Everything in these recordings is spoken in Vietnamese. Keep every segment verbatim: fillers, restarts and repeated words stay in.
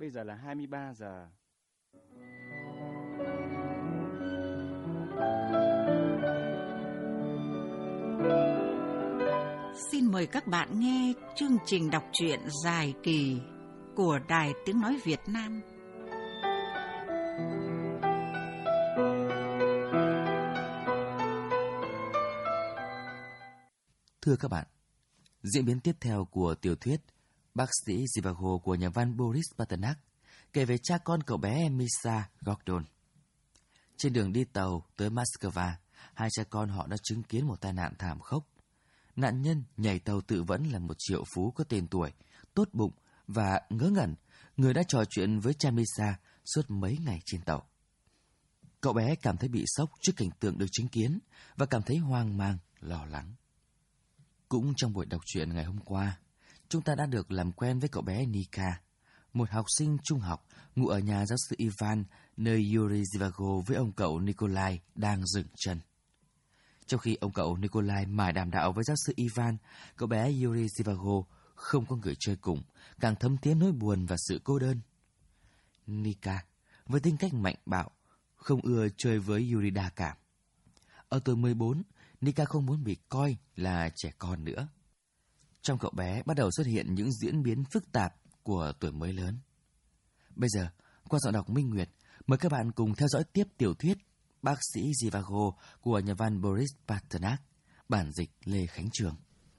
Bây giờ là hai mươi ba giờ. Xin mời các bạn nghe chương trình đọc truyện dài kỳ của Đài Tiếng Nói Việt Nam. Thưa các bạn, diễn biến tiếp theo của tiểu thuyết Bác sĩ Zhivago của nhà văn Boris Pasternak kể về cha con cậu bé Misha Gordon. Trên đường đi tàu tới Moscow, hai cha con họ đã chứng kiến một tai nạn thảm khốc. Nạn nhân nhảy tàu tự vẫn là một triệu phú có tên tuổi, tốt bụng và ngớ ngẩn, người đã trò chuyện với cha Misha suốt mấy ngày trên tàu. Cậu bé cảm thấy bị sốc trước cảnh tượng được chứng kiến và cảm thấy hoang mang, lo lắng. Cũng trong buổi đọc truyện ngày hôm qua, chúng ta đã được làm quen với cậu bé Nika, một học sinh trung học ngụ ở nhà giáo sư Ivan, nơi Yuri Zhivago với ông cậu Nikolai đang dừng chân. Trong khi ông cậu Nikolai mải đàm đạo với giáo sư Ivan, cậu bé Yuri Zhivago không có người chơi cùng, càng thấm thía nỗi buồn và sự cô đơn. Nika, với tính cách mạnh bạo, không ưa chơi với Yuri đa cảm. Ở tuổi mười bốn, Nika không muốn bị coi là trẻ con nữa. Trong cậu bé bắt đầu xuất hiện những diễn biến phức tạp của tuổi mới lớn. Bây giờ, qua giọng đọc Minh Nguyệt, mời các bạn cùng theo dõi tiếp tiểu thuyết Bác sĩ Zhivago của nhà văn Boris Pasternak, bản dịch Lê Khánh Trường.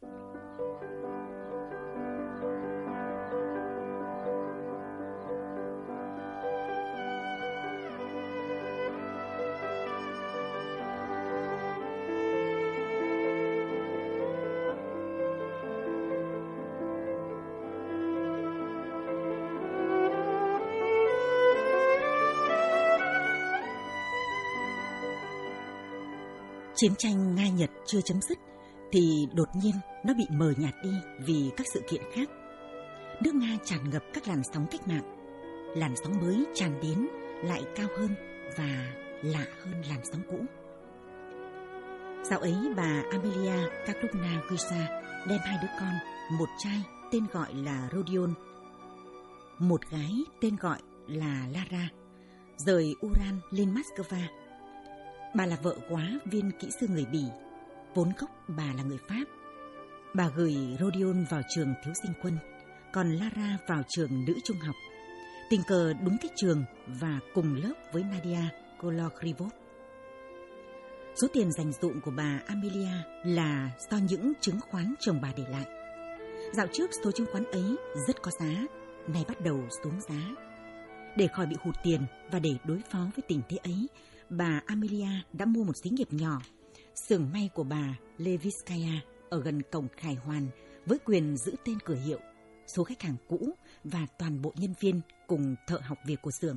Chiến tranh Nga-Nhật chưa chấm dứt thì đột nhiên nó bị mờ nhạt đi vì các sự kiện khác. Nước Nga tràn ngập các làn sóng cách mạng. Làn sóng mới tràn đến lại cao hơn và lạ hơn làn sóng cũ. Dạo ấy bà Amelia Karlovna Guisa đem hai đứa con, một trai tên gọi là Rodion, một gái tên gọi là Lara, rời Uran lên Moscow. Bà là vợ góa viên kỹ sư người Bỉ, vốn gốc bà là người Pháp. Bà gửi Rodion vào trường thiếu sinh quân, còn Lara vào trường nữ trung học. Tình cờ đúng cái trường và cùng lớp với Nadia Kolokrivov. Số tiền dành dụm của bà Amelia là do những chứng khoán chồng bà để lại. Dạo trước số chứng khoán ấy rất có giá, nay bắt đầu xuống giá. Để khỏi bị hụt tiền và để đối phó với tình thế ấy, bà Amelia đã mua một xí nghiệp nhỏ, xưởng may của bà Leviskaya ở gần cổng Khải Hoàn, với quyền giữ tên cửa hiệu, số khách hàng cũ và toàn bộ nhân viên cùng thợ học việc của xưởng.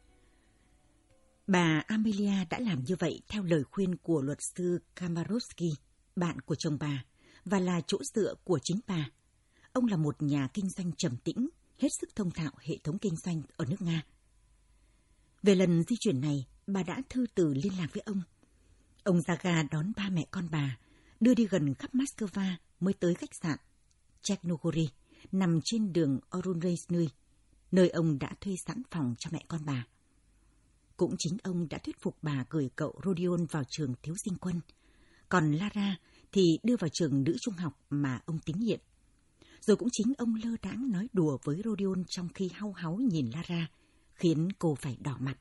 Bà Amelia đã làm như vậy theo lời khuyên của luật sư Kamarovsky, bạn của chồng bà, và là chỗ dựa của chính bà. Ông là một nhà kinh doanh trầm tĩnh, hết sức thông thạo hệ thống kinh doanh ở nước Nga. Về lần di chuyển này, bà đã thư từ liên lạc với ông. Ông ra ga đón ba mẹ con bà, đưa đi gần khắp Moscow mới tới khách sạn Chernogori, nằm trên đường Orunrezhny, nơi ông đã thuê sẵn phòng cho mẹ con bà. Cũng chính ông đã thuyết phục bà gửi cậu Rodion vào trường thiếu sinh quân, còn Lara thì đưa vào trường nữ trung học mà ông tín nhiệm. Rồi cũng chính ông lơ đãng nói đùa với Rodion trong khi hau háu nhìn Lara, khiến cô phải đỏ mặt.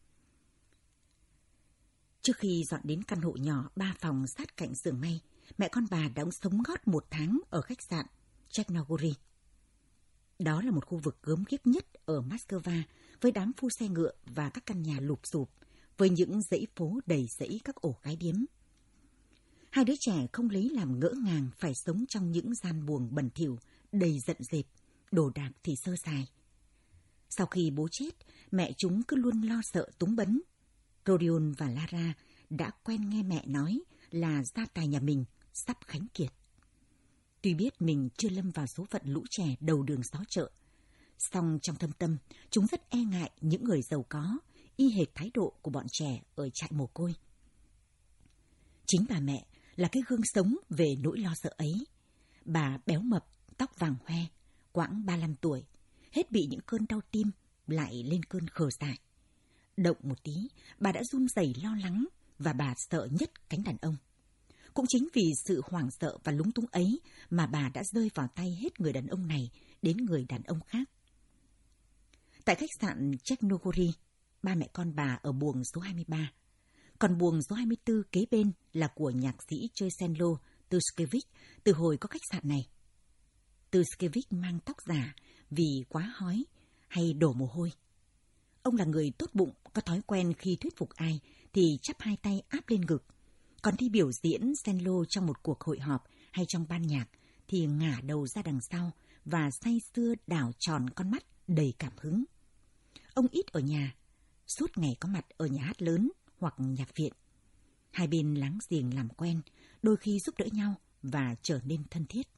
Trước khi dọn đến căn hộ nhỏ ba phòng sát cạnh xưởng may, mẹ con bà đã sống gót một tháng ở khách sạn Chernogori. Đó là một khu vực gớm ghiếc nhất ở Moscow, với đám phu xe ngựa và các căn nhà lụp xụp, với những dãy phố đầy rẫy các ổ gái điếm. Hai đứa trẻ không lấy làm ngỡ ngàng phải sống trong những gian buồng bẩn thỉu, đầy giận dệt, đồ đạc thì sơ sài. Sau khi bố chết, mẹ chúng cứ luôn lo sợ túng bấn. Rodion và Lara đã quen nghe mẹ nói là gia tài nhà mình sắp khánh kiệt. Tuy biết mình chưa lâm vào số phận lũ trẻ đầu đường xó chợ, song trong thâm tâm, chúng rất e ngại những người giàu có, y hệt thái độ của bọn trẻ ở trại mồ côi. Chính bà mẹ là cái gương sống về nỗi lo sợ ấy. Bà béo mập, tóc vàng hoe, quãng ba mươi lăm tuổi, hết bị những cơn đau tim lại lên cơn khờ dại. Động một tí, bà đã run rẩy lo lắng và bà sợ nhất cánh đàn ông. Cũng chính vì sự hoảng sợ và lúng túng ấy mà bà đã rơi vào tay hết người đàn ông này đến người đàn ông khác. Tại khách sạn Chernogori, ba mẹ con bà ở buồng số hai mươi ba. Còn buồng số hai mươi tư kế bên là của nhạc sĩ chơi cello Tuskevich từ hồi có khách sạn này. Tuskevich mang tóc giả vì quá hói hay đổ mồ hôi. Ông là người tốt bụng, có thói quen khi thuyết phục ai thì chắp hai tay áp lên ngực. Còn đi biểu diễn cello trong một cuộc hội họp hay trong ban nhạc thì ngả đầu ra đằng sau và say sưa đảo tròn con mắt đầy cảm hứng. Ông ít ở nhà, suốt ngày có mặt ở nhà hát lớn hoặc nhạc viện. Hai bên láng giềng làm quen, đôi khi giúp đỡ nhau và trở nên thân thiết.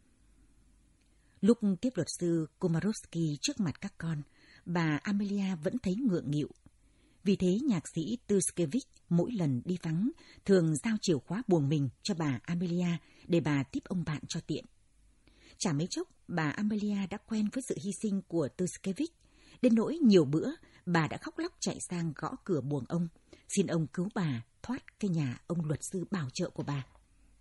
Lúc tiếp luật sư Komorowski trước mặt các con, bà Amelia vẫn thấy ngượng nghịu. Vì thế nhạc sĩ Tuskevich mỗi lần đi vắng thường giao chìa khóa buồng mình cho bà Amelia để bà tiếp ông bạn cho tiện. Chả mấy chốc, bà Amelia đã quen với sự hy sinh của Tuskevich. Đến nỗi nhiều bữa, bà đã khóc lóc chạy sang gõ cửa buồng ông, xin ông cứu bà thoát cái nhà ông luật sư bảo trợ của bà.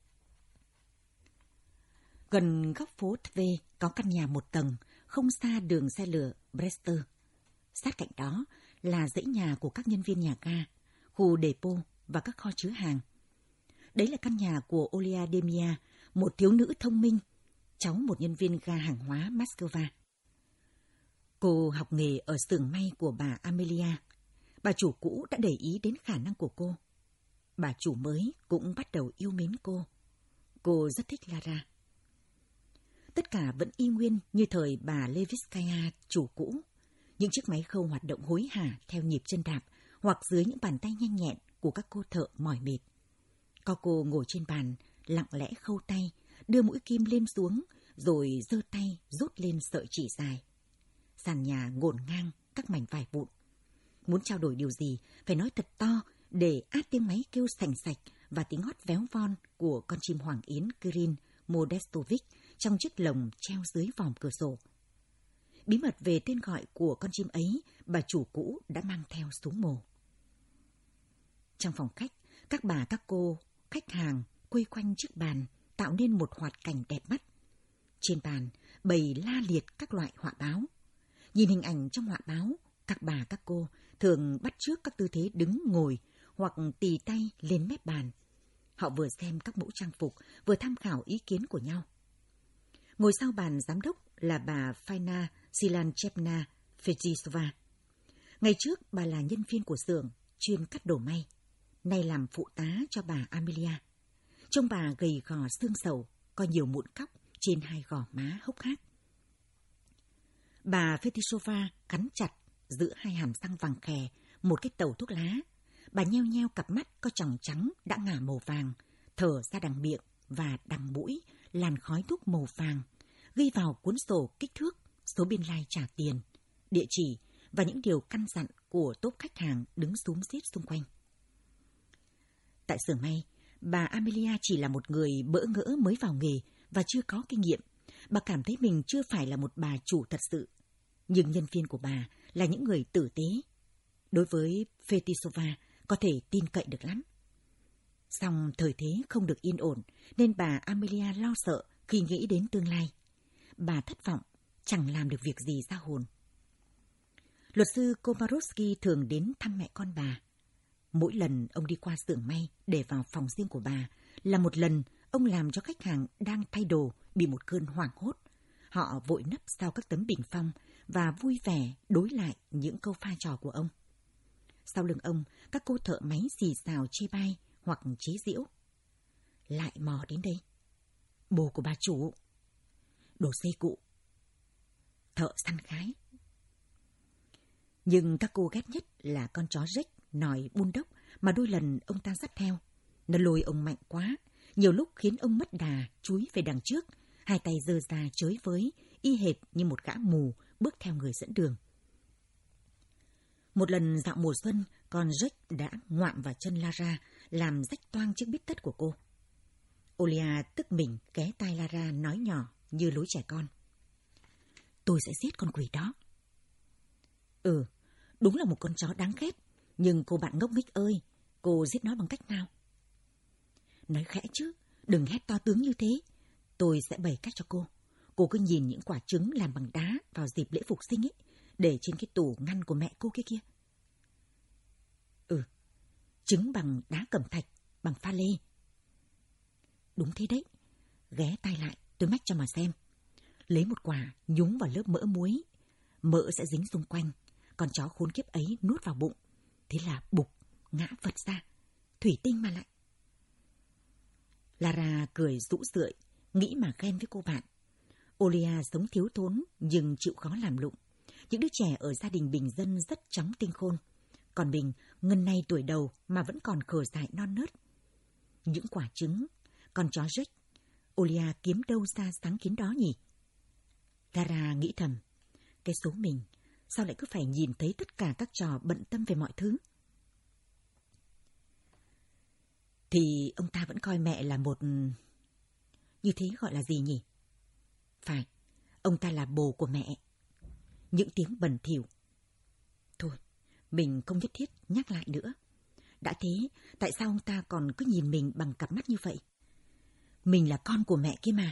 Gần góc phố Tve có căn nhà một tầng, không xa đường xe lửa Brester. Sát cạnh đó là dãy nhà của các nhân viên nhà ga, khu depot và các kho chứa hàng. Đấy là căn nhà của Olia Demia, một thiếu nữ thông minh, cháu một nhân viên ga hàng hóa Moscow. Cô học nghề ở xưởng may của bà Amelia. Bà chủ cũ đã để ý đến khả năng của cô. Bà chủ mới cũng bắt đầu yêu mến cô. Cô rất thích Lara. Tất cả vẫn y nguyên như thời bà Levitskaya chủ cũ. Những chiếc máy khâu hoạt động hối hả theo nhịp chân đạp hoặc dưới những bàn tay nhanh nhẹn của các cô thợ mỏi mệt. Có cô ngồi trên bàn, lặng lẽ khâu tay, đưa mũi kim lên xuống, rồi giơ tay rút lên sợi chỉ dài. Sàn nhà ngổn ngang các mảnh vải vụn. Muốn trao đổi điều gì, phải nói thật to để át tiếng máy kêu sành sạch và tiếng hót véo von của con chim hoàng yến Kirin Modestovich trong chiếc lồng treo dưới vòm cửa sổ. Bí mật về tên gọi của con chim ấy, bà chủ cũ đã mang theo xuống mồ. Trong phòng khách, các bà các cô, khách hàng quây quanh chiếc bàn tạo nên một hoạt cảnh đẹp mắt. Trên bàn bày la liệt các loại họa báo. Nhìn hình ảnh trong họa báo, các bà các cô thường bắt chước các tư thế đứng ngồi hoặc tì tay lên mép bàn. Họ vừa xem các mẫu trang phục, vừa tham khảo ý kiến của nhau. Ngồi sau bàn giám đốc là bà Faina Silanchevna Fedzisova. Ngày trước bà là nhân viên của xưởng chuyên cắt đồ may, nay làm phụ tá cho bà Amelia. Trông bà gầy gò xương sầu, có nhiều mụn cóc trên hai gò má hốc hác. Bà Fedzisova cắn chặt giữa hai hàm răng vàng khè một cái tàu thuốc lá. Bà nheo nheo cặp mắt có tròng trắng đã ngả màu vàng, thở ra đằng miệng và đằng mũi làn khói thuốc màu vàng, ghi vào cuốn sổ kích thước, số biên lai trả tiền, địa chỉ và những điều căn dặn của tốp khách hàng đứng xúm xít xung quanh. Tại xưởng may, bà Amelia chỉ là một người bỡ ngỡ mới vào nghề và chưa có kinh nghiệm. Bà cảm thấy mình chưa phải là một bà chủ thật sự. Nhưng nhân viên của bà là những người tử tế. Đối với Fedzisova có thể tin cậy được lắm. Song thời thế không được yên ổn nên bà Amelia lo sợ khi nghĩ đến tương lai. Bà thất vọng, chẳng làm được việc gì ra hồn. Luật sư Komorowski thường đến thăm mẹ con bà. Mỗi lần ông đi qua xưởng may để vào phòng riêng của bà là một lần ông làm cho khách hàng đang thay đồ bị một cơn hoảng hốt. Họ vội nấp sau các tấm bình phong và vui vẻ đối lại những câu pha trò của ông. Sau lưng ông, các cô thợ máy xì xào chê bai hoặc chế giễu. Lại mò đến đây. Bồ của bà chủ. Đồ xây cụ. Thợ săn gái. Nhưng các cô ghét nhất là con chó Jack nòi bulldog mà đôi lần ông ta dắt theo. Nó lôi ông mạnh quá, nhiều lúc khiến ông mất đà, chúi về đằng trước, hai tay giơ ra chới với, y hệt như một gã mù bước theo người dẫn đường. Một lần dạo mùa xuân, con Jack đã ngoạm vào chân Lara, làm rách toang chiếc bít tất của cô. Olia tức mình ké tai Lara nói nhỏ như lối trẻ con. Tôi sẽ giết con quỷ đó. Ừ, đúng là một con chó đáng ghét. Nhưng cô bạn ngốc nghếch ơi, cô giết nó bằng cách nào? Nói khẽ chứ, đừng hét to tướng như thế. Tôi sẽ bày cách cho cô. Cô cứ nhìn những quả trứng làm bằng đá vào dịp lễ Phục sinh ấy, để trên cái tủ ngăn của mẹ cô kia kia. Ừ, trứng bằng đá cẩm thạch, bằng pha lê. Đúng thế đấy. Ghé tay lại, tôi mách cho mà xem. Lấy một quả nhúng vào lớp mỡ muối. Mỡ sẽ dính xung quanh. Con chó khốn kiếp ấy nuốt vào bụng. Thế là bục, ngã vật ra. Thủy tinh mà lại. Lara cười rũ rượi, nghĩ mà ghen với cô bạn. Olia sống thiếu thốn nhưng chịu khó làm lụng. Những đứa trẻ ở gia đình bình dân rất chóng tinh khôn. Còn mình, ngần này tuổi đầu mà vẫn còn khờ dại non nớt. Những quả trứng, con chó Jack, Olia kiếm đâu ra sáng kiến đó nhỉ? Lara nghĩ thầm, cái số mình, sao lại cứ phải nhìn thấy tất cả các trò bận tâm về mọi thứ? Thì ông ta vẫn coi mẹ là một... Như thế gọi là gì nhỉ? Phải, ông ta là bồ của mẹ. Những tiếng bẩn thỉu. Thôi, mình không nhất thiết nhắc lại nữa. Đã thế, tại sao ông ta còn cứ nhìn mình bằng cặp mắt như vậy? Mình là con của mẹ kia mà.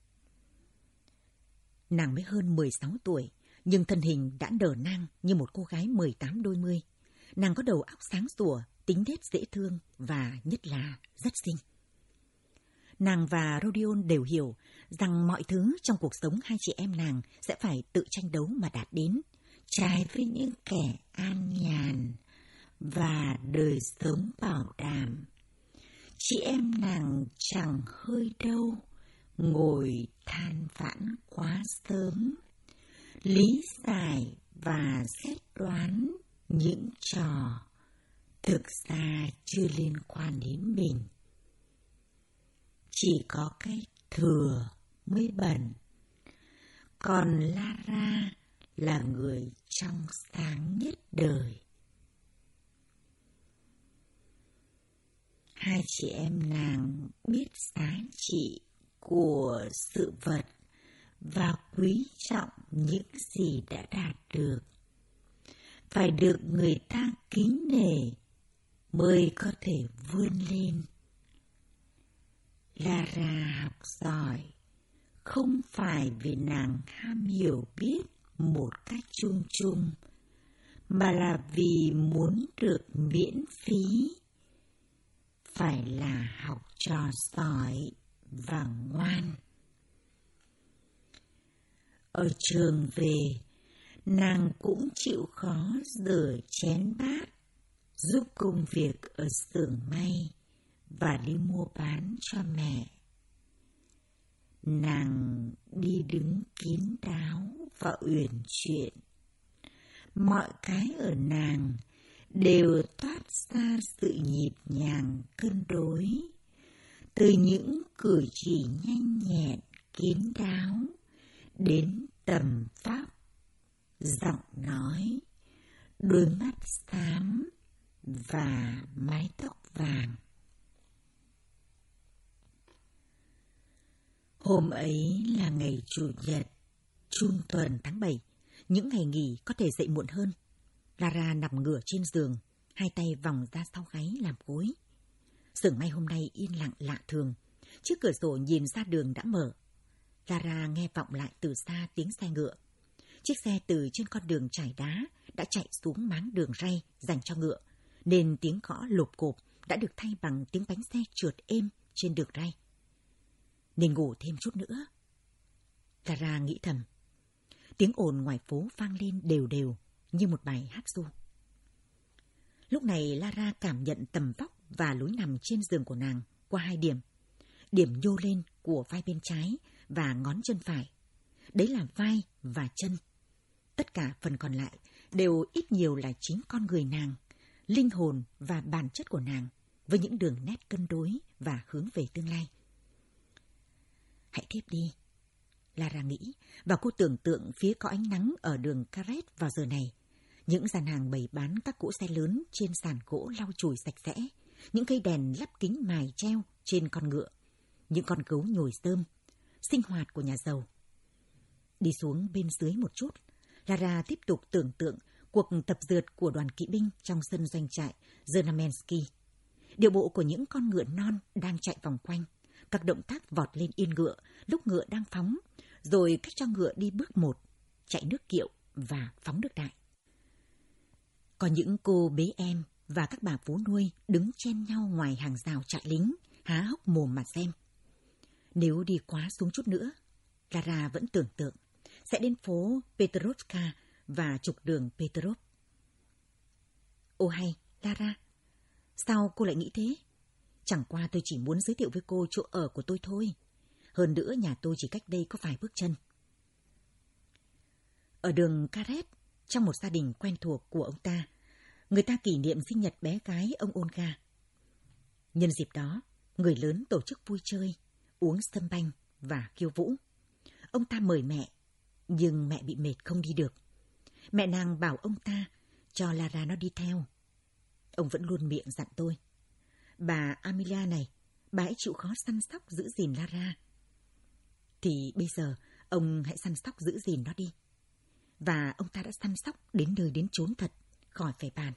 Nàng mới hơn mười sáu tuổi, nhưng thân hình đã nở nang như một cô gái mười tám đôi mươi. Nàng có đầu óc sáng sủa, tính nết dễ thương và nhất là rất xinh. Nàng và Rodion đều hiểu rằng mọi thứ trong cuộc sống hai chị em nàng sẽ phải tự tranh đấu mà đạt đến, trái với những kẻ an nhàn và đời sống bảo đảm. Chị em nàng chẳng hơi đâu ngồi than vãn quá sớm, lý giải và xét đoán những trò thực ra chưa liên quan đến mình. Chỉ có cái thừa mới bẩn. Còn Lara là người trong sáng nhất đời. Hai chị em nàng biết giá trị của sự vật và quý trọng những gì đã đạt được. Phải được người ta kính nể mới có thể vươn lên. Lara học giỏi không phải vì nàng ham hiểu biết một cách chung chung, mà là vì muốn được miễn phí. Phải là học trò giỏi và ngoan. Ở trường về, nàng cũng chịu khó rửa chén bát, giúp công việc ở xưởng may và đi mua bán cho mẹ. Nàng đi đứng kín đáo và uyển chuyển. Mọi cái ở nàng đều toát ra sự nhịp nhàng cân đối, từ những cử chỉ nhanh nhẹn kín đáo đến tầm vóc, giọng nói, đôi mắt xám và mái tóc vàng. Hôm ấy là ngày Chủ nhật, trung tuần tháng bảy, những ngày nghỉ có thể dậy muộn hơn. Lara nằm ngửa trên giường, hai tay vòng ra sau gáy làm gối. Xưởng may hôm nay yên lặng lạ thường, chiếc cửa sổ nhìn ra đường đã mở. Lara nghe vọng lại từ xa tiếng xe ngựa. Chiếc xe từ trên con đường trải đá đã chạy xuống máng đường ray dành cho ngựa, nên tiếng gõ lộp cộp đã được thay bằng tiếng bánh xe trượt êm trên đường ray. Nên ngủ thêm chút nữa. Lara nghĩ thầm. Tiếng ồn ngoài phố vang lên đều đều như một bài hát ru. Lúc này Lara cảm nhận tầm vóc và lối nằm trên giường của nàng qua hai điểm. Điểm nhô lên của vai bên trái và ngón chân phải. Đấy là vai và chân. Tất cả phần còn lại đều ít nhiều là chính con người nàng, linh hồn và bản chất của nàng, với những đường nét cân đối và hướng về tương lai. Hãy thiếp đi, Lara nghĩ, và cô tưởng tượng phía có ánh nắng ở đường Carret vào giờ này. Những gian hàng bày bán các cỗ xe lớn trên sàn gỗ lau chùi sạch sẽ, những cây đèn lắp kính mài treo trên con ngựa, những con gấu nhồi rơm, sinh hoạt của nhà giàu. Đi xuống bên dưới một chút, Lara tiếp tục tưởng tượng cuộc tập rượt của đoàn kỵ binh trong sân doanh trại Znamensky. Điệu bộ của những con ngựa non đang chạy vòng quanh, các động tác vọt lên yên ngựa lúc ngựa đang phóng, rồi cách cho ngựa đi bước một, chạy nước kiệu và phóng nước đại. Có những cô bế em và các bà vú nuôi đứng chen nhau ngoài hàng rào trại lính, há hốc mồm mà xem. Nếu đi quá xuống chút nữa, Lara vẫn tưởng tượng sẽ đến phố Petrovka và trục đường Petrov. Ô hay, Lara, sao cô lại nghĩ thế? Chẳng qua tôi chỉ muốn giới thiệu với cô chỗ ở của tôi thôi. Hơn nữa nhà tôi chỉ cách đây có vài bước chân. Ở đường Karet, trong một gia đình quen thuộc của ông ta, người ta kỷ niệm sinh nhật bé gái ông Olga. Nhân dịp đó, người lớn tổ chức vui chơi, uống sâm banh và khiêu vũ. Ông ta mời mẹ, nhưng mẹ bị mệt không đi được. Mẹ nàng bảo ông ta cho Lara nó đi theo. Ông vẫn luôn miệng dặn tôi: bà Amelia này, bà hãy chịu khó săn sóc giữ gìn Lara. Thì bây giờ ông hãy săn sóc giữ gìn nó đi. Và ông ta đã săn sóc đến nơi đến chốn thật, khỏi phải bàn.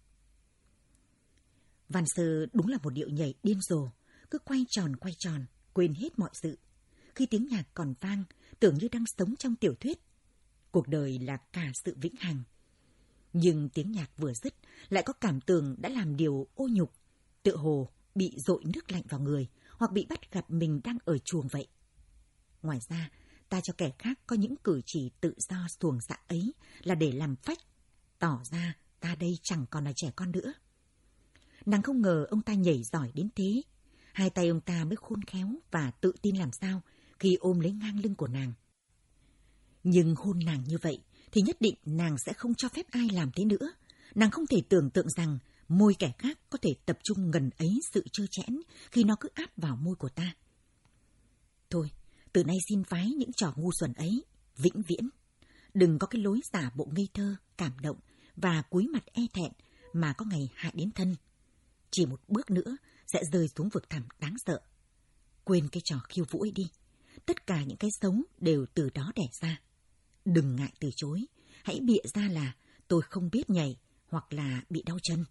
Van Sơ đúng là một điệu nhảy điên rồ, cứ quay tròn quay tròn, quên hết mọi sự. Khi tiếng nhạc còn vang, tưởng như đang sống trong tiểu thuyết. Cuộc đời là cả sự vĩnh hằng. Nhưng tiếng nhạc vừa dứt, lại có cảm tưởng đã làm điều ô nhục, tựa hồ bị dội nước lạnh vào người, hoặc bị bắt gặp mình đang ở chuồng vậy. Ngoài ra, ta cho kẻ khác có những cử chỉ tự do xuồng dạ ấy là để làm phách, tỏ ra ta đây chẳng còn là trẻ con nữa. Nàng không ngờ ông ta nhảy giỏi đến thế. Hai tay ông ta mới khôn khéo và tự tin làm sao khi ôm lấy ngang lưng của nàng. Nhưng hôn nàng như vậy thì nhất định nàng sẽ không cho phép ai làm thế nữa. Nàng không thể tưởng tượng rằng môi kẻ khác có thể tập trung ngần ấy sự trơ trẽn khi nó cứ áp vào môi của ta. Thôi, từ nay xin phái những trò ngu xuẩn ấy, vĩnh viễn. Đừng có cái lối giả bộ ngây thơ, cảm động và cúi mặt e thẹn mà có ngày hại đến thân. Chỉ một bước nữa sẽ rơi xuống vực thẳm đáng sợ. Quên cái trò khiêu vũ ấy đi. Tất cả những cái xấu đều từ đó đẻ ra. Đừng ngại từ chối. Hãy bịa ra là tôi không biết nhảy hoặc là bị đau chân.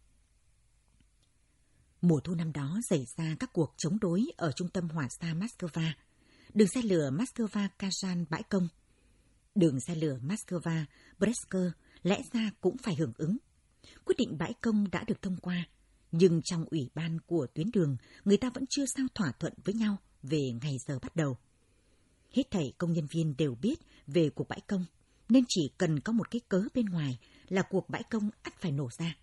Mùa thu năm đó xảy ra các cuộc chống đối ở trung tâm hỏa xa Moscow. Đường xe lửa Moscow-Kazan bãi công. Đường xe lửa Moscow-Brest lẽ ra cũng phải hưởng ứng. Quyết định bãi công đã được thông qua. Nhưng trong ủy ban của tuyến đường, người ta vẫn chưa sao thỏa thuận với nhau về ngày giờ bắt đầu. Hết thảy công nhân viên đều biết về cuộc bãi công, nên chỉ cần có một cái cớ bên ngoài là cuộc bãi công ắt phải nổ ra.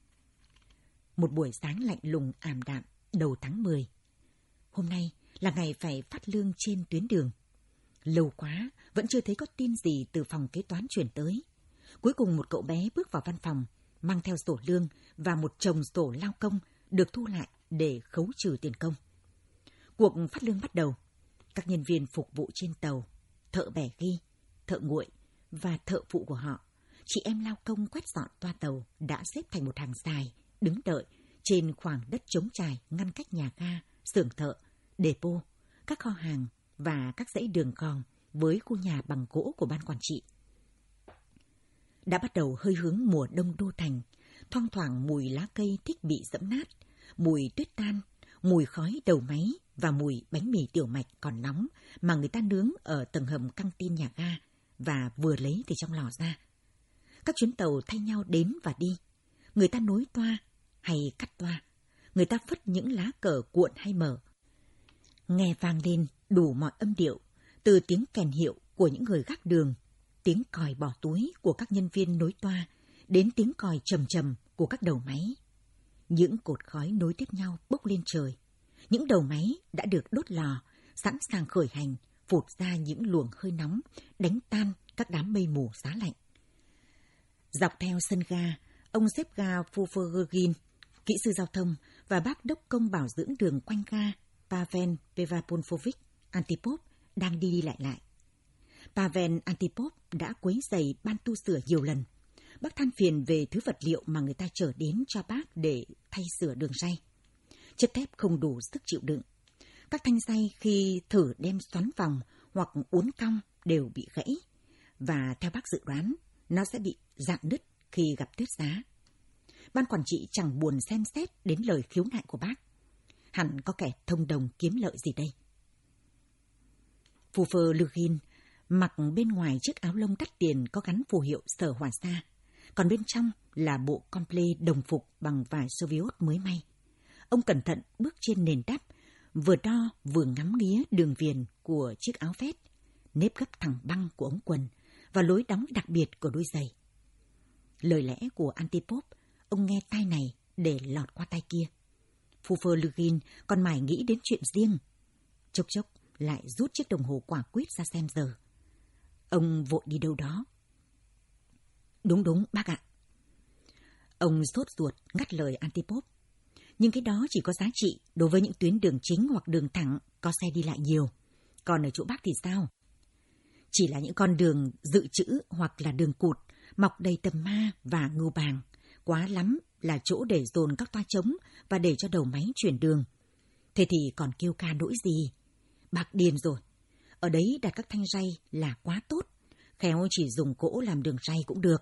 Một buổi sáng lạnh lùng ảm đạm đầu tháng mười. Hôm nay là ngày phải phát lương trên tuyến đường. Lâu quá, vẫn chưa thấy có tin gì từ phòng kế toán chuyển tới. Cuối cùng một cậu bé bước vào văn phòng, mang theo sổ lương và một chồng sổ lao công được thu lại để khấu trừ tiền công. Cuộc phát lương bắt đầu. Các nhân viên phục vụ trên tàu, thợ bẻ ghi, thợ nguội và thợ phụ của họ, chị em lao công quét dọn toa tàu đã xếp thành một hàng dài, đứng đợi trên khoảng đất trống trải ngăn cách nhà ga, xưởng thợ, depot, các kho hàng và các dãy đường gòn với khu nhà bằng gỗ của ban quản trị. Đã bắt đầu hơi hướng mùa đông đô thành, thoang thoảng mùi lá cây thích bị dẫm nát, mùi tuyết tan, mùi khói đầu máy và mùi bánh mì tiểu mạch còn nóng mà người ta nướng ở tầng hầm căng tin nhà ga và vừa lấy từ trong lò ra. Các chuyến tàu thay nhau đến và đi. Người ta nối toa hay cắt toa. Người ta phất những lá cờ cuộn hay mở. Nghe vang lên đủ mọi âm điệu, từ tiếng kèn hiệu của những người gác đường, tiếng còi bỏ túi của các nhân viên nối toa, đến tiếng còi trầm trầm của các đầu máy. Những cột khói nối tiếp nhau bốc lên trời. Những đầu máy đã được đốt lò, sẵn sàng khởi hành, phụt ra những luồng hơi nóng, đánh tan các đám mây mù giá lạnh. Dọc theo sân ga, ông xếp ga Fuforgin, kỹ sư giao thông và bác đốc công bảo dưỡng đường quanh ga Pavel Pevaponfovic Antipov đang đi đi lại lại. Pavel Antipov đã quấy rầy ban tu sửa nhiều lần. Bác than phiền về thứ vật liệu mà người ta chở đến cho bác để thay sửa đường ray. Chất thép không đủ sức chịu đựng. Các thanh ray khi thử đem xoắn vòng hoặc uốn cong đều bị gãy. Và theo bác dự đoán, nó sẽ bị rạn nứt khi gặp Tuyết Giá. Ban quản trị chẳng buồn xem xét đến lời khiếu nại của bác. Hẳn có kẻ thông đồng kiếm lợi gì đây. Phu Phơ Lugin mặc bên ngoài chiếc áo lông đắt tiền có gắn phù hiệu Sở Hỏa Xa, còn bên trong là bộ complet đồng phục bằng vải Xô Viết mới may. Ông cẩn thận bước trên nền đắp, vừa đo vừa ngắm nghía đường viền của chiếc áo vest, nếp gấp thẳng băng của ống quần và lối đóng đặc biệt của đôi giày. Lời lẽ của Antipop, ông nghe tai này để lọt qua tai kia. Phu Phơ Lugin còn mải nghĩ đến chuyện riêng. Chốc chốc lại rút chiếc đồng hồ quả quýt ra xem giờ. Ông vội đi đâu đó. Đúng đúng bác ạ. Ông sốt ruột ngắt lời Antipop. Nhưng cái đó chỉ có giá trị đối với những tuyến đường chính hoặc đường thẳng có xe đi lại nhiều. Còn ở chỗ bác thì sao? Chỉ là những con đường dự trữ hoặc là đường cụt, mọc đầy tầm ma và ngưu bàng. Quá lắm là chỗ để dồn các toa trống và để cho đầu máy chuyển đường. Thế thì còn kêu ca nỗi gì? Bác điên rồi. Ở đấy đặt các thanh ray là quá tốt. Khéo chỉ dùng gỗ làm đường ray cũng được.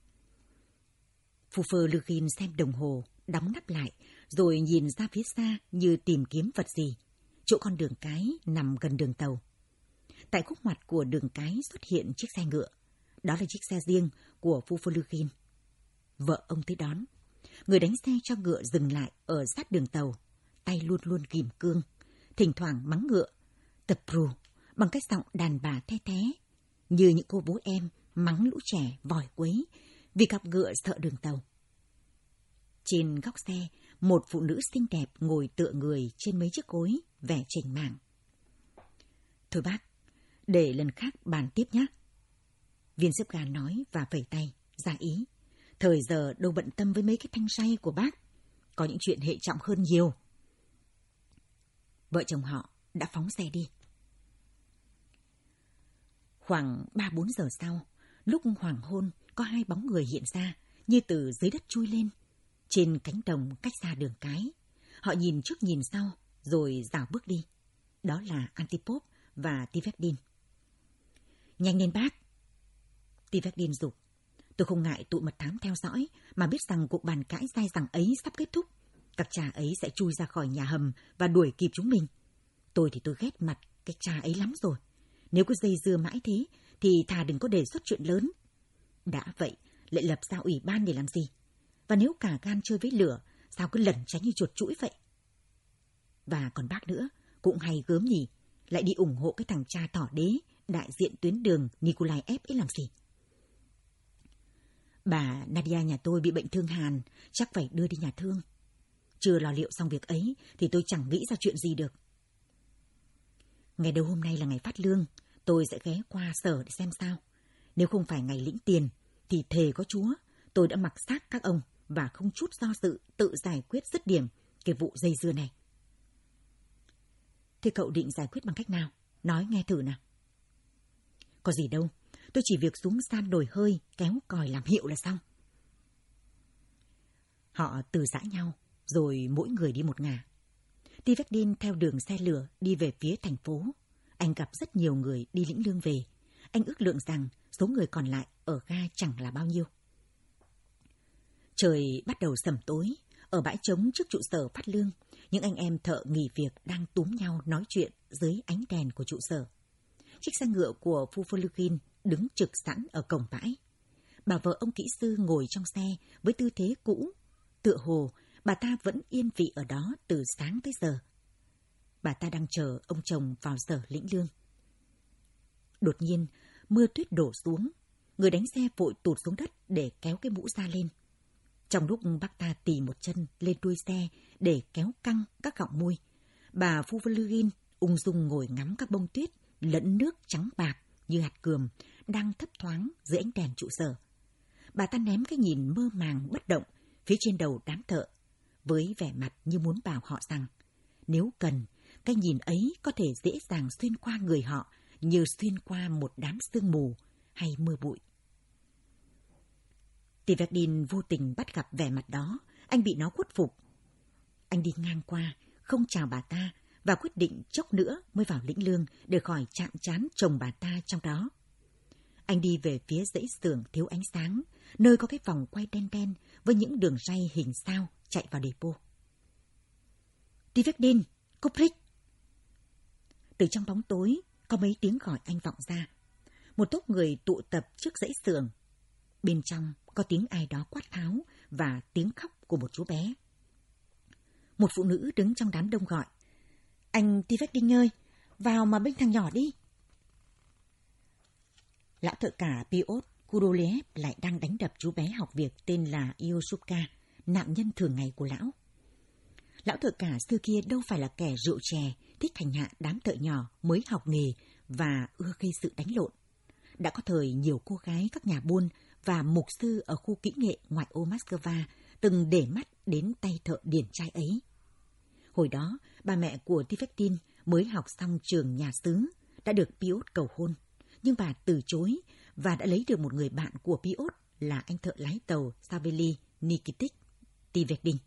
Phu Phơ Lugin xem đồng hồ, đóng nắp lại, rồi nhìn ra phía xa như tìm kiếm vật gì. Chỗ con đường cái nằm gần đường tàu. Tại khúc ngoặt của đường cái xuất hiện chiếc xe ngựa. Đó là chiếc xe riêng của Phu Phơ Lugin. Vợ ông tới đón. Người đánh xe cho ngựa dừng lại ở sát đường tàu, tay luôn luôn ghìm cương, thỉnh thoảng mắng ngựa, tập rù bằng cái giọng đàn bà the thé, như những cô bố em mắng lũ trẻ vòi quấy vì cặp ngựa sợ đường tàu. Trên góc xe, một phụ nữ xinh đẹp ngồi tựa người trên mấy chiếc gối, vẻ chỉnh mảng. Thôi bác, để lần khác bàn tiếp nhé. Viên xếp gà nói và vẩy tay, ra ý. Thời giờ đâu bận tâm với mấy cái thanh say của bác. Có những chuyện hệ trọng hơn nhiều. Vợ chồng họ đã phóng xe đi. Khoảng ba bốn giờ sau, lúc hoàng hôn, có hai bóng người hiện ra, như từ dưới đất chui lên, trên cánh đồng cách xa đường cái. Họ nhìn trước nhìn sau, rồi rảo bước đi. Đó là Antipop và Tiverdin. Nhanh lên bác! Tiverdin giục. Tôi không ngại tụi mật thám theo dõi, mà biết rằng cuộc bàn cãi dai dẳng ấy sắp kết thúc. Các cha ấy sẽ chui ra khỏi nhà hầm và đuổi kịp chúng mình. Tôi thì tôi ghét mặt cái cha ấy lắm rồi. Nếu cứ dây dưa mãi thế, thì thà đừng có đề xuất chuyện lớn. Đã vậy, lại lập ra ủy ban để làm gì? Và nếu cả gan chơi với lửa, sao cứ lẩn tránh như chuột chũi vậy? Và còn bác nữa, cũng hay gớm nhỉ, lại đi ủng hộ cái thằng cha thỏ đế, đại diện tuyến đường Nikolaev ấy làm gì? Bà Nadia nhà tôi bị bệnh thương hàn, chắc phải đưa đi nhà thương. Chưa lo liệu xong việc ấy thì tôi chẳng nghĩ ra chuyện gì được. Ngày đầu hôm nay là ngày phát lương, tôi sẽ ghé qua sở để xem sao. Nếu không phải ngày lĩnh tiền thì thề có Chúa, tôi đã mặc xác các ông và không chút do dự tự giải quyết dứt điểm cái vụ dây dưa này. Thế cậu định giải quyết bằng cách nào? Nói nghe thử nào. Có gì đâu, tôi chỉ việc xuống san nồi hơi, kéo còi làm hiệu là xong. Họ từ giã nhau, rồi mỗi người đi một ngả. Tiverdin theo đường xe lửa đi về phía thành phố. Anh gặp rất nhiều người đi lĩnh lương về. Anh ước lượng rằng số người còn lại ở ga chẳng là bao nhiêu. Trời bắt đầu sầm tối. Ở bãi trống trước trụ sở phát lương, những anh em thợ nghỉ việc đang túm nhau nói chuyện dưới ánh đèn của trụ sở. Chiếc xe ngựa của Phu Phơ Lugin đứng trực sẵn ở cổng bãi. Bà vợ ông kỹ sư ngồi trong xe với tư thế cũ, tựa hồ bà ta vẫn yên vị ở đó từ sáng tới giờ. Bà ta đang chờ ông chồng vào giờ lĩnh lương. Đột nhiên, mưa tuyết đổ xuống. Người đánh xe vội tụt xuống đất để kéo cái mũ ra lên. Trong lúc bác ta tì một chân lên đuôi xe để kéo căng các gọng mui, bà Phu Phơ Lugin ung dung ngồi ngắm các bông tuyết lẫn nước trắng bạc như hạt cườm đang thấp thoáng dưới ánh đèn trụ sở. Bà ta ném cái nhìn mơ màng bất động phía trên đầu đám thợ, với vẻ mặt như muốn bảo họ rằng nếu cần, cái nhìn ấy có thể dễ dàng xuyên qua người họ như xuyên qua một đám sương mù hay mưa bụi. Tiverdin vô tình bắt gặp vẻ mặt đó, anh bị nó khuất phục. Anh đi ngang qua, không chào bà ta và quyết định chốc nữa mới vào lĩnh lương để khỏi chạm trán chồng bà ta trong đó. Anh đi về phía dãy xưởng thiếu ánh sáng, nơi có cái vòng quay đen đen với những đường ray hình sao chạy vào depot. Tivekdin, Kubrick. Từ trong bóng tối, có mấy tiếng gọi anh vọng ra. Một tốp người tụ tập trước dãy xưởng. Bên trong có tiếng ai đó quát tháo và tiếng khóc của một chú bé. Một phụ nữ đứng trong đám đông gọi. Anh Tivekdin ơi, vào mà bênh thằng nhỏ đi. Lão thợ cả Piotr Kurolev lại đang đánh đập chú bé học việc tên là Iosubka, nạn nhân thường ngày của lão. Lão thợ cả xưa kia đâu phải là kẻ rượu chè, thích hành hạ đám thợ nhỏ mới học nghề và ưa gây sự đánh lộn. Đã có thời nhiều cô gái các nhà buôn và mục sư ở khu kỹ nghệ ngoại ô Moscow từng để mắt đến tay thợ điển trai ấy. Hồi đó, bà mẹ của Tivekdin mới học xong trường nhà xứ, đã được Piotr cầu hôn, nhưng bà từ chối và đã lấy được một người bạn của Piotr là anh thợ lái tàu Savely Nikitich Tivekdin.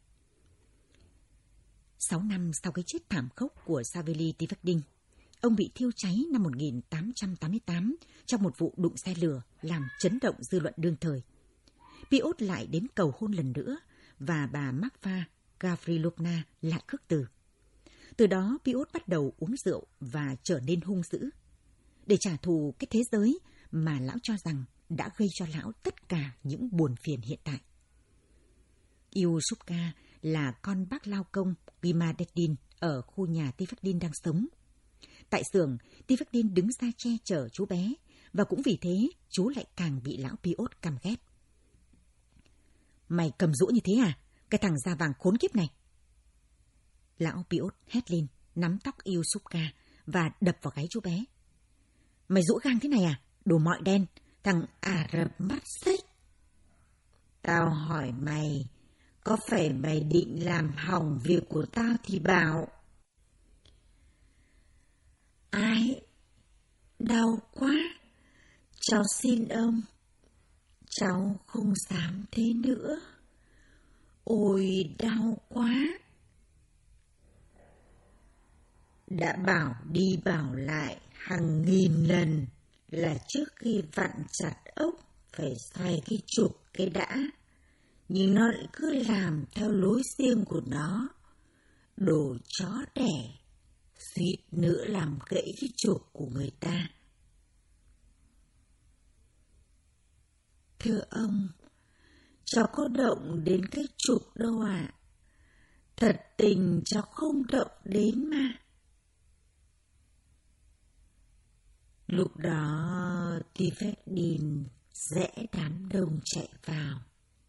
Sáu năm sau cái chết thảm khốc của Savely Tivekdin, ông bị thiêu cháy năm một nghìn tám trăm tám mươi tám trong một vụ đụng xe lửa làm chấn động dư luận đương thời. Piotr lại đến cầu hôn lần nữa và bà Marfa Gavrilovna lại khước từ. Từ đó Piotr bắt đầu uống rượu và trở nên hung dữ. Để trả thù cái thế giới mà lão cho rằng đã gây cho lão tất cả những buồn phiền hiện tại. Iosubka là con bác lao công Grimadedin ở khu nhà Tivekdin đang sống. Tại xưởng, Tivekdin đứng ra che chở chú bé, và cũng vì thế chú lại càng bị lão Piotr căm ghét. Mày cầm dũa như thế à? Cái thằng da vàng khốn kiếp này! Lão Piotr hét lên, nắm tóc Iosubka và đập vào gáy chú bé. Mày dũa gang thế này à? Đồ mọi đen, thằng Ả Rập mắt xích! Tao hỏi mày, có phải mày định làm hỏng việc của tao thì bảo. Ai? Đau quá! Cháu xin ông, cháu không dám thế nữa. Ôi, đau quá! Đã bảo đi bảo lại hàng nghìn lần là trước khi vặn chặt ốc phải xoay cái trục cái đã. Nhưng nó lại cứ làm theo lối riêng của nó. Đồ chó đẻ, suýt nữa làm gãy cái trục của người ta. Thưa ông, cháu có động đến cái trục đâu ạ. À? Thật tình cháu không động đến mà. Lúc đó Tivekdin rẽ đám đông chạy vào.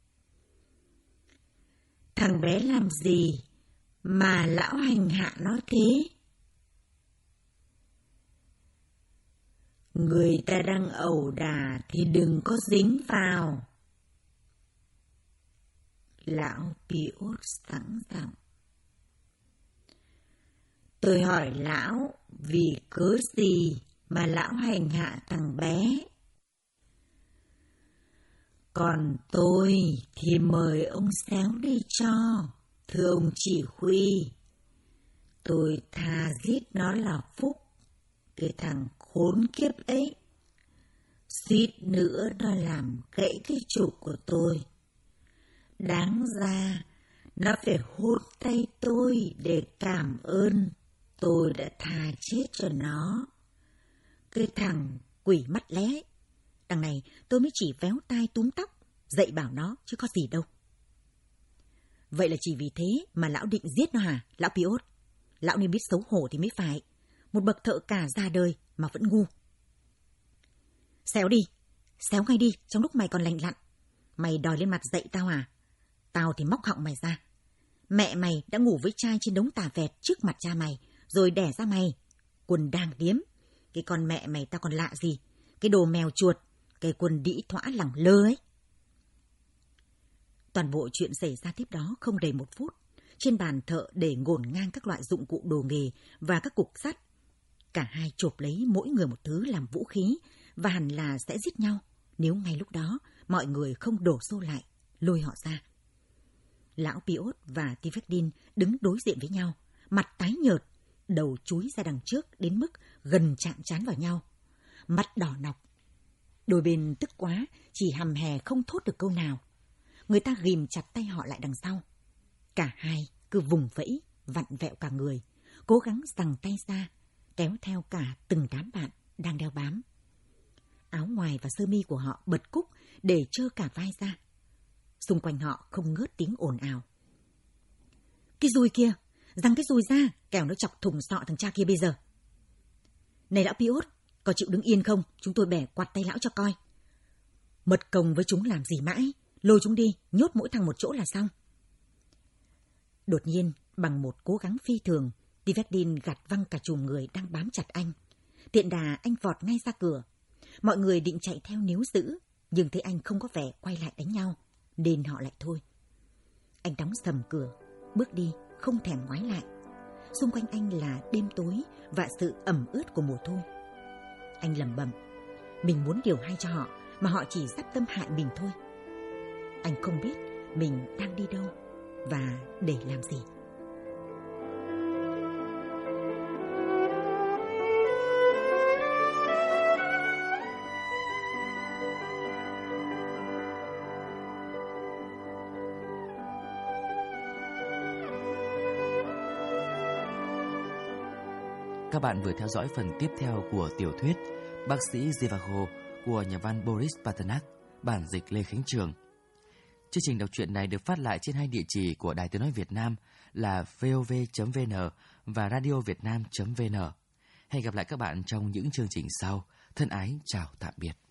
Thằng bé làm gì mà lão hành hạ nó thế? Người ta đang ẩu đả thì đừng có dính vào. Lão Piotr sẵn giọng. Tôi hỏi lão vì cớ gì mà lão hành hạ thằng bé? Còn tôi thì mời ông xéo đi cho, thưa ông chỉ huy. Tôi tha giết nó là phúc, cái thằng khốn kiếp ấy. Suýt nữa nó làm gãy cái trục của tôi. Đáng ra nó phải hốt tay tôi để cảm ơn tôi đã tha chết cho nó. Cái thằng quỷ mắt lé. Đằng này tôi mới chỉ véo tai túm tóc, dạy bảo nó chứ có gì đâu. Vậy là chỉ vì thế mà lão định giết nó hả, lão Piotr? Lão nên biết xấu hổ thì mới phải. Một bậc thợ cả ra đời mà vẫn ngu. Xéo đi, xéo ngay đi trong lúc mày còn lành lặn. Mày đòi lên mặt dạy tao à? Tao thì móc họng mày ra. Mẹ mày đã ngủ với trai trên đống tà vẹt trước mặt cha mày, rồi đẻ ra mày. Quần đang điếm. Cái con mẹ mày tao còn lạ gì? Cái đồ mèo chuột, cái quần đĩ thõa lẳng lơ ấy. Toàn bộ chuyện xảy ra tiếp đó không đầy một phút. Trên bàn thợ để ngổn ngang các loại dụng cụ đồ nghề và các cục sắt. Cả hai chộp lấy mỗi người một thứ làm vũ khí và hẳn là sẽ giết nhau nếu ngay lúc đó mọi người không đổ xô lại, lôi họ ra. Lão Piotr và Tivekdin đứng đối diện với nhau, mặt tái nhợt, đầu chúi ra đằng trước đến mức gần chạm trán vào nhau, mắt đỏ nọc. Đôi bên tức quá, chỉ hầm hè không thốt được câu nào. Người ta ghìm chặt tay họ lại đằng sau. Cả hai cứ vùng vẫy, vặn vẹo cả người, cố gắng giằng tay ra, kéo theo cả từng đám bạn đang đeo bám. Áo ngoài và sơ mi của họ bật cúc để trơ cả vai ra. Xung quanh họ không ngớt tiếng ồn ào. Cái dùi kia, giằng cái dùi ra, kẻo nó chọc thùng sọ thằng cha kia bây giờ. Này lão Piốt, có chịu đứng yên không? Chúng tôi bẻ quạt tay lão cho coi. Mật công với chúng làm gì mãi, lôi chúng đi, nhốt mỗi thằng một chỗ là xong. Đột nhiên, bằng một cố gắng phi thường, Tivedin gạt văng cả chùm người đang bám chặt anh. Tiện đà anh vọt ngay ra cửa. Mọi người định chạy theo níu giữ, nhưng thấy anh không có vẻ quay lại đánh nhau, nên họ lại thôi. Anh đóng sầm cửa, bước đi, không thèm ngoái lại. Xung quanh anh là đêm tối và sự ẩm ướt của mùa thu. Anh lẩm bẩm, mình muốn điều hay cho họ, mà họ chỉ dắp tâm hại mình thôi. Anh không biết mình đang đi đâu và để làm gì. Các bạn vừa theo dõi phần tiếp theo của tiểu thuyết Bác sĩ Zhivago của nhà văn Boris Pasternak, bản dịch Lê Khánh Trường. Chương trình đọc truyện này được phát lại trên hai địa chỉ của Đài Tiếng nói Việt Nam là vov chấm vn và radiovietnam chấm vn. Hẹn gặp lại các bạn trong những chương trình sau. Thân ái chào tạm biệt.